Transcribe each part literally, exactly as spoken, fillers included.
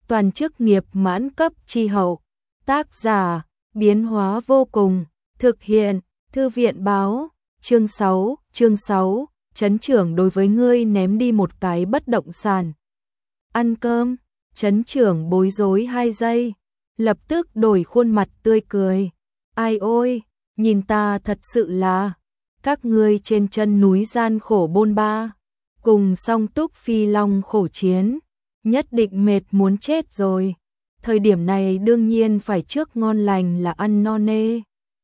toàn chức nghiệp mãn cấp chi hậu. Tác giả, biến hóa vô cùng, thực hiện, thư viện báo, chương sáu, chương sáu, trấn trưởng đối với ngươi ném đi một cái bất động sản. Ăn cơm, trấn trưởng bối rối hai giây, lập tức đổi khuôn mặt tươi cười. Ai ôi, nhìn ta thật sự là, các ngươi trên chân núi gian khổ bôn ba, cùng song túc phi long khổ chiến, nhất định mệt muốn chết rồi. Thời điểm này đương nhiên phải trước ngon lành là ăn no nê.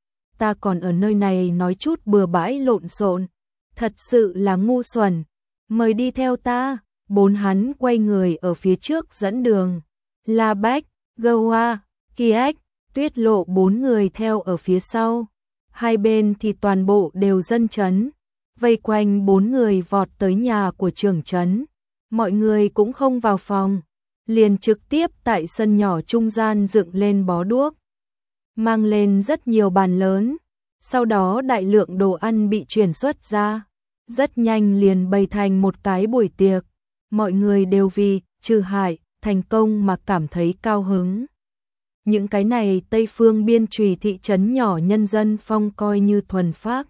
Ta còn ở nơi này nói chút bừa bãi lộn xộn, thật sự là ngu xuẩn. Mời đi theo ta. Bốn hắn quay người ở phía trước dẫn đường. La Bách, Goa, Kiếc, Tuyết Lộ bốn người theo ở phía sau. Hai bên thì toàn bộ đều dân trấn, vây quanh bốn người vọt tới nhà của trưởng trấn. Mọi người cũng không vào phòng, liền trực tiếp tại sân nhỏ trung gian dựng lên bó đuốc, mang lên rất nhiều bàn lớn, sau đó đại lượng đồ ăn bị chuyển xuất ra, rất nhanh liền bày thành một cái buổi tiệc. Mọi người đều vì trừ hại thành công mà cảm thấy cao hứng. Những cái này Tây Phương biên trùy thị trấn nhỏ nhân dân phong coi như thuần phác.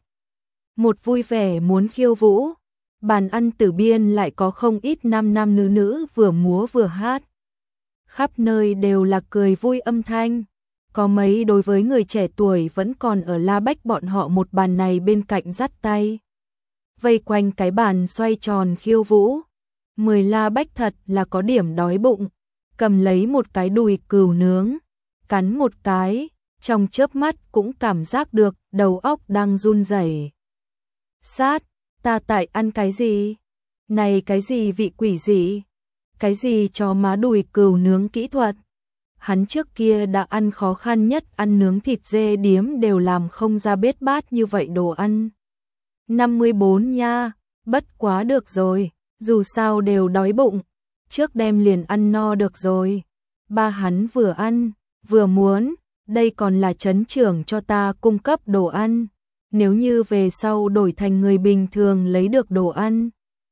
Một vui vẻ muốn khiêu vũ, bàn ăn tử biên lại có không ít nam nam nữ nữ vừa múa vừa hát. Khắp nơi đều là cười vui âm thanh, có mấy đối với người trẻ tuổi vẫn còn ở La Bách bọn họ một bàn này bên cạnh dắt tay. Vây quanh cái bàn xoay tròn khiêu vũ. Mười La Bách thật là có điểm đói bụng, cầm lấy một cái đùi cừu nướng, cắn một cái, trong chớp mắt cũng cảm giác được đầu óc đang run rẩy. Sát, ta tại ăn cái gì? Này cái gì vị quỷ gì? Cái gì cho má đùi cừu nướng kỹ thuật? Hắn trước kia đã ăn khó khăn nhất ăn nướng thịt dê điếm đều làm không ra bết bát như vậy đồ ăn. năm mươi bốn nha, bất quá được rồi. Dù sao đều đói bụng, trước đem liền ăn no được rồi. Ba hắn vừa ăn, vừa muốn, đây còn là trấn trưởng cho ta cung cấp đồ ăn. Nếu như về sau đổi thành người bình thường lấy được đồ ăn,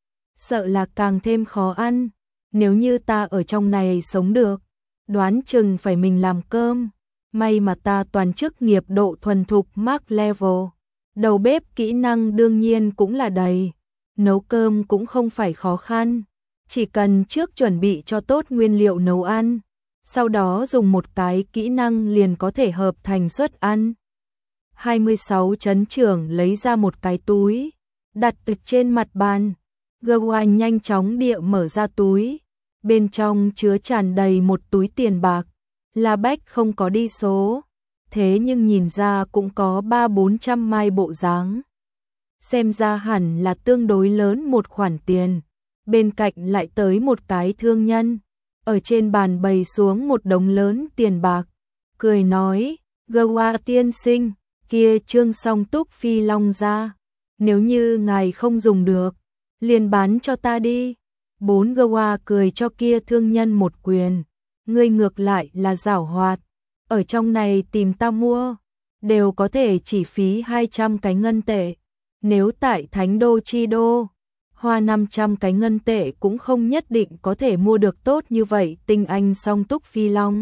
sợ là càng thêm khó ăn. Nếu như ta ở trong này sống được, đoán chừng phải mình làm cơm. May mà ta toàn chức nghiệp độ thuần thục Max Level, đầu bếp kỹ năng đương nhiên cũng là đầy. Nấu cơm cũng không phải khó khăn, chỉ cần trước chuẩn bị cho tốt nguyên liệu nấu ăn, sau đó dùng một cái kỹ năng liền có thể hợp thành suất ăn. hai mươi sáu trấn trưởng lấy ra một cái túi, đặt ở trên mặt bàn. Goa nhanh chóng địa mở ra túi, bên trong chứa tràn đầy một túi tiền bạc. La Bách không có đi số, thế nhưng nhìn ra cũng có ba bốn trăm mai bộ dáng. Xem ra hẳn là tương đối lớn một khoản tiền. Bên cạnh lại tới một cái thương nhân, ở trên bàn bày xuống một đống lớn tiền bạc, cười nói, Goa tiên sinh, kia trương song túc phi long ra, nếu như ngài không dùng được, liền bán cho ta đi. Bốn Goa cười cho kia thương nhân một quyền, ngươi ngược lại là giảo hoạt, ở trong này tìm ta mua, đều có thể chỉ phí hai trăm cái ngân tệ. Nếu tại Thánh Đô Chi Đô, hoa năm trăm cái ngân tệ cũng không nhất định có thể mua được tốt như vậy tinh anh song túc phi long.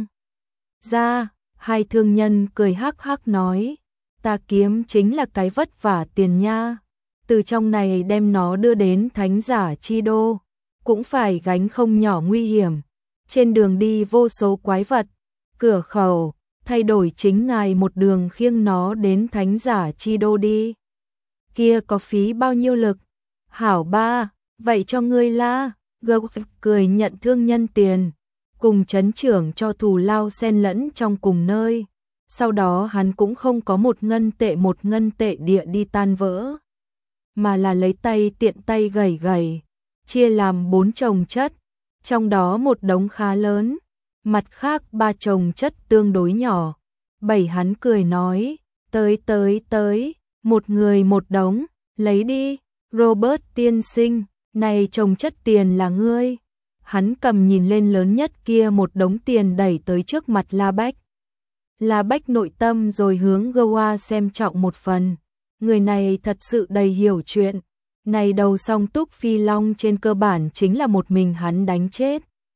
Ra, hai thương nhân cười hắc hắc nói, ta kiếm chính là cái vất vả tiền nha, từ trong này đem nó đưa đến Thánh Giả Chi Đô, cũng phải gánh không nhỏ nguy hiểm, trên đường đi vô số quái vật, cửa khẩu, thay đổi chính ngài một đường khiêng nó đến Thánh Giả Chi Đô đi. Kia có phí bao nhiêu lực? Hảo ba, vậy cho ngươi la. Gâu cười nhận thương nhân tiền, cùng trấn trưởng cho thù lao xen lẫn trong cùng nơi. Sau đó hắn cũng không có một ngân tệ một ngân tệ địa đi tan vỡ, mà là lấy tay tiện tay gầy gầy, chia làm bốn chồng chất, trong đó một đống khá lớn, mặt khác ba chồng chất tương đối nhỏ. Bảy hắn cười nói, tới tới tới. Một người một đống, lấy đi, Robert tiên sinh, này chồng chất tiền là ngươi. Hắn cầm nhìn lên lớn nhất kia một đống tiền đẩy tới trước mặt La Bách. La Bách nội tâm rồi hướng Goa xem trọng một phần, người này thật sự đầy hiểu chuyện. Này đầu song túc phi long trên cơ bản chính là một mình hắn đánh chết.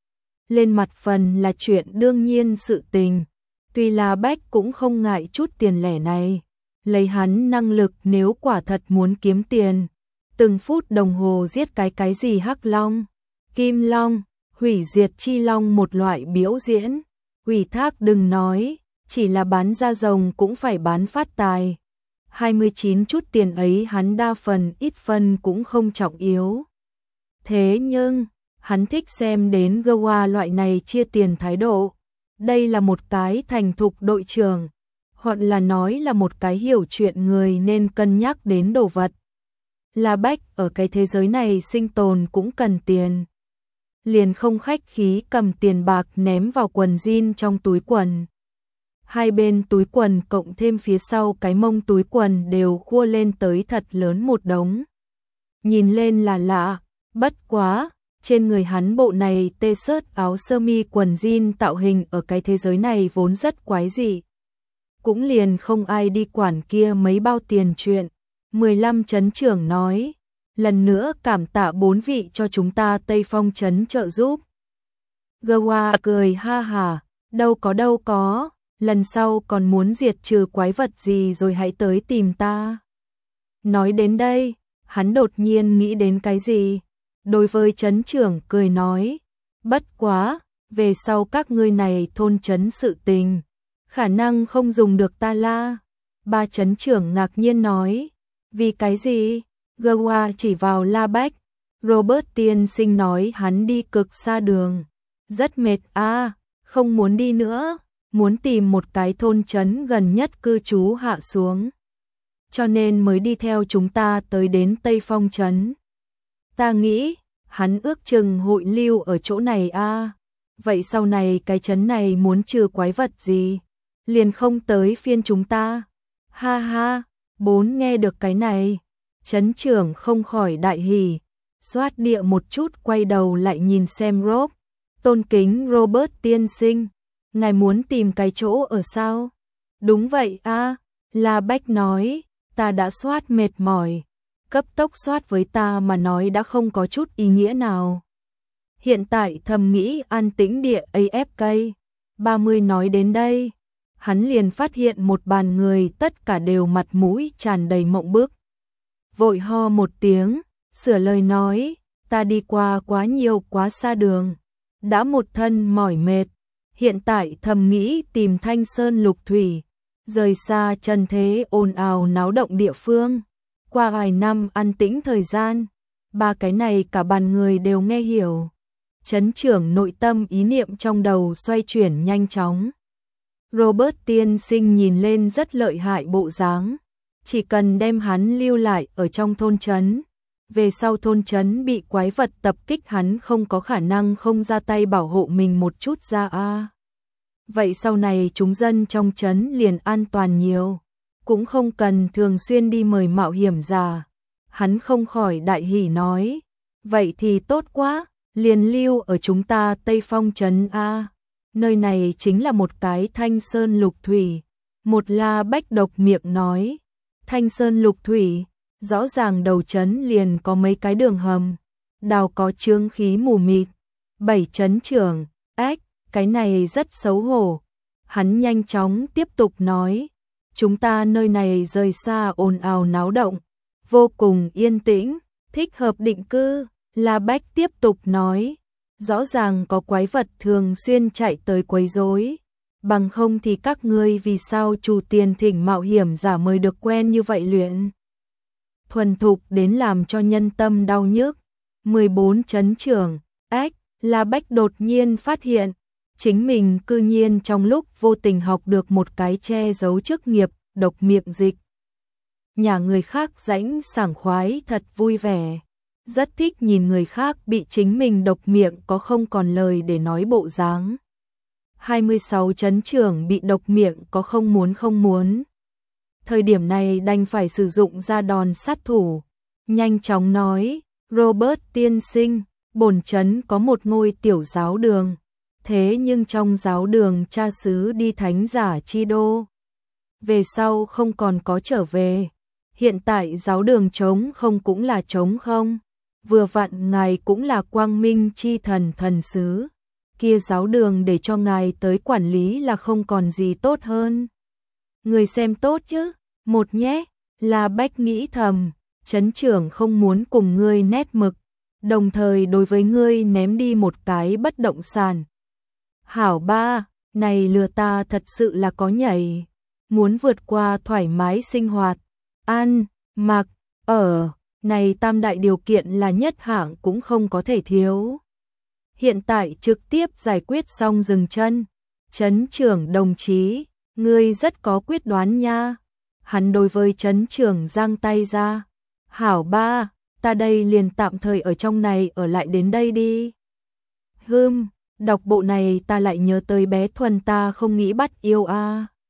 lên mặt phần là chuyện đương nhiên sự tình. Tuy La Bách cũng không ngại chút tiền lẻ này, lấy hắn năng lực nếu quả thật muốn kiếm tiền, từng phút đồng hồ giết cái cái gì Hắc Long, Kim Long, hủy diệt chi long một loại biểu diễn, ủy thác đừng nói, chỉ là bán da rồng cũng phải bán phát tài. hai mươi chín chút tiền ấy hắn đa phần ít phân cũng không trọng yếu. Thế nhưng, hắn thích xem đến Gawa loại này chia tiền thái độ. Đây là một cái thành thục đội trưởng, hoặc là nói là một cái hiểu chuyện người nên cân nhắc đến đồ vật. La Bách ở cái thế giới này sinh tồn cũng cần tiền. Liền không khách khí cầm tiền bạc ném vào quần jean trong túi quần. Hai bên túi quần cộng thêm phía sau cái mông túi quần đều khua lên tới thật lớn một đống. Nhìn lên là lạ, bất quá, trên người hắn bộ này t-shirt áo sơ mi quần jean tạo hình ở cái thế giới này vốn rất quái dị. Cũng liền không ai đi quản kia mấy bao tiền chuyện. mười lăm trấn trưởng nói, lần nữa cảm tạ bốn vị cho chúng ta Tây Phong trấn trợ giúp. Gawa cười ha hả, đâu có đâu có, lần sau còn muốn diệt trừ quái vật gì rồi hãy tới tìm ta. Nói đến đây, hắn đột nhiên nghĩ đến cái gì? Đối với trấn trưởng cười nói, bất quá, về sau các ngươi này thôn trấn sự tình, khả năng không dùng được ta la. Ba trấn trưởng ngạc nhiên nói, vì cái gì? Gawa chỉ vào La Bách. Robert tiên sinh nói hắn đi cực xa đường, rất mệt à, không muốn đi nữa, muốn tìm một cái thôn trấn gần nhất cư trú hạ xuống. Cho nên mới đi theo chúng ta tới đến Tây Phong trấn. Ta nghĩ, hắn ước chừng hội lưu ở chỗ này à, vậy sau này cái trấn này muốn trừ quái vật gì, liền không tới phiên chúng ta. Ha ha, bốn nghe được cái này, trấn trưởng không khỏi đại hỉ, xoát địa một chút quay đầu lại nhìn xem Rob. Tôn kính Robert tiên sinh, ngài muốn tìm cái chỗ ở sao? Đúng vậy a, La Bách nói, ta đã soát mệt mỏi, cấp tốc soát với ta mà nói đã không có chút ý nghĩa nào. Hiện tại thầm nghĩ an tĩnh địa a ép ca. ba mươi nói đến đây, hắn liền phát hiện một bàn người tất cả đều mặt mũi tràn đầy mộng bức. Vội ho một tiếng, sửa lời nói, ta đi qua quá nhiều quá xa đường, đã một thân mỏi mệt, hiện tại thầm nghĩ tìm Thanh Sơn Lục Thủy, rời xa trần thế ồn ào náo động địa phương. Qua vài năm an tĩnh thời gian, ba cái này cả bàn người đều nghe hiểu. Trấn trưởng nội tâm ý niệm trong đầu xoay chuyển nhanh chóng. Robert tiên sinh nhìn lên rất lợi hại bộ dáng, chỉ cần đem hắn lưu lại ở trong thôn trấn, về sau thôn trấn bị quái vật tập kích hắn không có khả năng không ra tay bảo hộ mình một chút ra a. Vậy sau này chúng dân trong trấn liền an toàn nhiều, cũng không cần thường xuyên đi mời mạo hiểm giả. Hắn không khỏi đại hỉ nói, vậy thì tốt quá, liền lưu ở chúng ta Tây Phong trấn a. Nơi này chính là một cái Thanh Sơn Lục Thủy. Một La Bách độc miệng nói, Thanh Sơn Lục Thủy, rõ ràng đầu trấn liền có mấy cái đường hầm, đào có chướng khí mù mịt. Bảy trấn trưởng, ách, cái này rất xấu hổ. Hắn nhanh chóng tiếp tục nói, chúng ta nơi này rời xa ồn ào náo động, vô cùng yên tĩnh, thích hợp định cư. La Bách tiếp tục nói, rõ ràng có quái vật thường xuyên chạy tới quấy rối, bằng không thì các ngươi vì sao chủ tiền thỉnh mạo hiểm giả mời được quen như vậy luyện thuần thục đến làm cho nhân tâm đau nhức. mười bốn trấn trưởng, ách, La Bách đột nhiên phát hiện, chính mình cư nhiên trong lúc vô tình học được một cái che giấu chức nghiệp, độc miệng dịch. Nhà người khác rãnh sảng khoái thật vui vẻ, rất thích nhìn người khác bị chính mình độc miệng có không còn lời để nói bộ dáng. hai mươi sáu trấn trưởng bị độc miệng có không muốn không muốn. Thời điểm này đành phải sử dụng ra đòn sát thủ, nhanh chóng nói, Robert tiên sinh, bổn trấn có một ngôi tiểu giáo đường, thế nhưng trong giáo đường cha xứ đi thánh giả chi đô, về sau không còn có trở về, hiện tại giáo đường trống không cũng là trống không, vừa vặn ngài cũng là quang minh chi thần thần sứ, kia giáo đường để cho ngài tới quản lý là không còn gì tốt hơn. Người xem tốt chứ, một nhé, La Bách nghĩ thầm, trấn trưởng không muốn cùng ngươi nét mực, đồng thời đối với ngươi ném đi một cái bất động sản. Hảo ba, này lừa ta thật sự là có nhảy, muốn vượt qua thoải mái sinh hoạt, ăn, mặc, ở, này tam đại điều kiện là nhất hạng cũng không có thể thiếu. Hiện tại trực tiếp giải quyết xong dừng chân, trấn trưởng đồng chí, ngươi rất có quyết đoán nha. Hắn đối với trấn trưởng giang tay ra, hảo ba, ta đây liền tạm thời ở trong này ở lại đến đây đi. Hừm, đọc bộ này ta lại nhớ tới bé Thuần ta không nghĩ bắt yêu a. À.